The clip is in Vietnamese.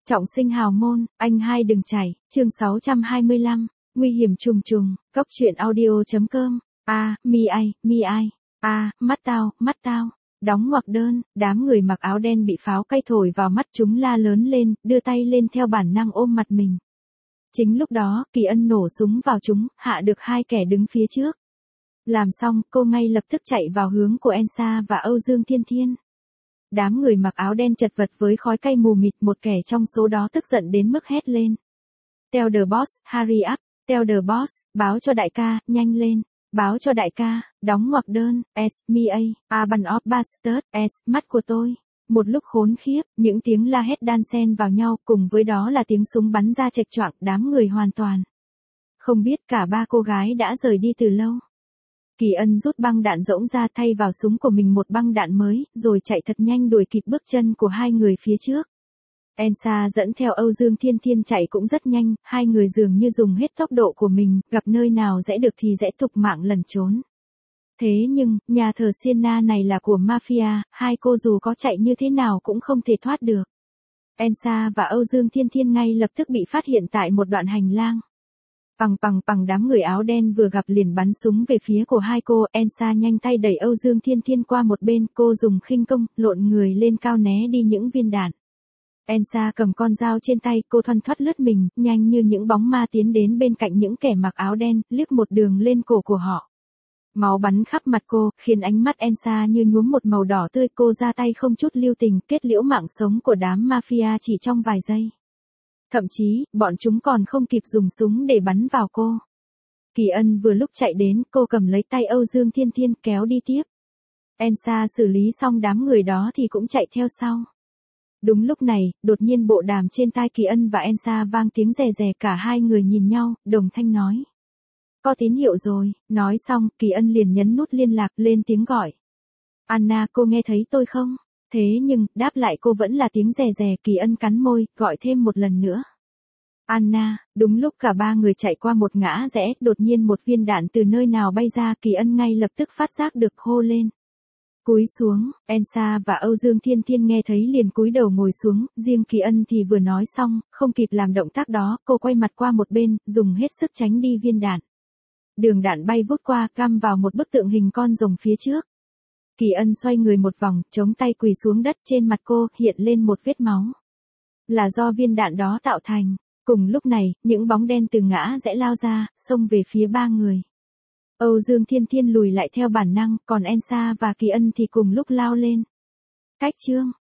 Trọng sinh hào môn, anh hai đừng chảy, chương 625, nguy hiểm trùng trùng, cóc truyện audio.com, mi ai, mắt tao, đóng ngoặc đơn, đám người mặc áo đen bị pháo cây thổi vào mắt chúng la lớn lên, đưa tay lên theo bản năng ôm mặt mình. Chính lúc đó, Kỳ Ân nổ súng vào chúng, hạ được hai kẻ đứng phía trước. Làm xong, cô ngay lập tức chạy vào hướng của Elsa và Âu Dương Thiên Thiên. Đám người mặc áo đen chật vật với khói cây mù mịt, một kẻ trong số đó tức giận đến mức hét lên. Tell the boss, hurry up, tell the boss, báo cho đại ca, nhanh lên, báo cho đại ca, đóng ngoặc đơn, a bunch of bastards, mắt của tôi. Một lúc khốn khiếp, những tiếng la hét đan xen vào nhau, cùng với đó là tiếng súng bắn ra chệch choạng, đám người hoàn toàn không biết cả ba cô gái đã rời đi từ lâu. Kỳ Ân rút băng đạn rỗng ra thay vào súng của mình một băng đạn mới, rồi chạy thật nhanh đuổi kịp bước chân của hai người phía trước. Elsa dẫn theo Âu Dương Thiên Thiên chạy cũng rất nhanh, hai người dường như dùng hết tốc độ của mình, gặp nơi nào rẽ được thì rẽ thục mạng lẩn trốn. Thế nhưng, nhà thờ Siena này là của mafia, hai cô dù có chạy như thế nào cũng không thể thoát được. Elsa và Âu Dương Thiên Thiên ngay lập tức bị phát hiện tại một đoạn hành lang. Bằng đám người áo đen vừa gặp liền bắn súng về phía của hai cô, Elsa nhanh tay đẩy Âu Dương Thiên Thiên qua một bên, cô dùng khinh công, lộn người lên cao né đi những viên đạn. Elsa cầm con dao trên tay, cô thoăn thoắt lướt mình, nhanh như những bóng ma tiến đến bên cạnh những kẻ mặc áo đen, liếc một đường lên cổ của họ. Máu bắn khắp mặt cô, khiến ánh mắt Elsa như nhuốm một màu đỏ tươi, cô ra tay không chút lưu tình, kết liễu mạng sống của đám mafia chỉ trong vài giây. Thậm chí, bọn chúng còn không kịp dùng súng để bắn vào cô. Kỳ Ân vừa lúc chạy đến, cô cầm lấy tay Âu Dương Thiên Thiên kéo đi tiếp. Elsa xử lý xong đám người đó thì cũng chạy theo sau. Đúng lúc này, đột nhiên bộ đàm trên tai Kỳ Ân và Elsa vang tiếng rè rè, cả hai người nhìn nhau, đồng thanh nói. Có tín hiệu rồi, nói xong, Kỳ Ân liền nhấn nút liên lạc, lên tiếng gọi. Anna, cô nghe thấy tôi không? Thế nhưng, đáp lại cô vẫn là tiếng rè rè. Kỳ Ân cắn môi, gọi thêm một lần nữa. Anna, đúng lúc cả ba người chạy qua một ngã rẽ, đột nhiên một viên đạn từ nơi nào bay ra, Kỳ Ân ngay lập tức phát giác được, hô lên. Cúi xuống, Elsa và Âu Dương Thiên Thiên nghe thấy liền cúi đầu ngồi xuống, riêng Kỳ Ân thì vừa nói xong, không kịp làm động tác đó, cô quay mặt qua một bên, dùng hết sức tránh đi viên đạn. Đường đạn bay vút qua, găm vào một bức tượng hình con rồng phía trước. Kỳ Ân xoay người một vòng, chống tay quỳ xuống đất, trên mặt cô hiện lên một vết máu. Là do viên đạn đó tạo thành. Cùng lúc này, những bóng đen từ ngã rẽ lao ra, xông về phía ba người. Âu Dương Thiên Thiên lùi lại theo bản năng, còn Elsa và Kỳ Ân thì cùng lúc lao lên. Cách chương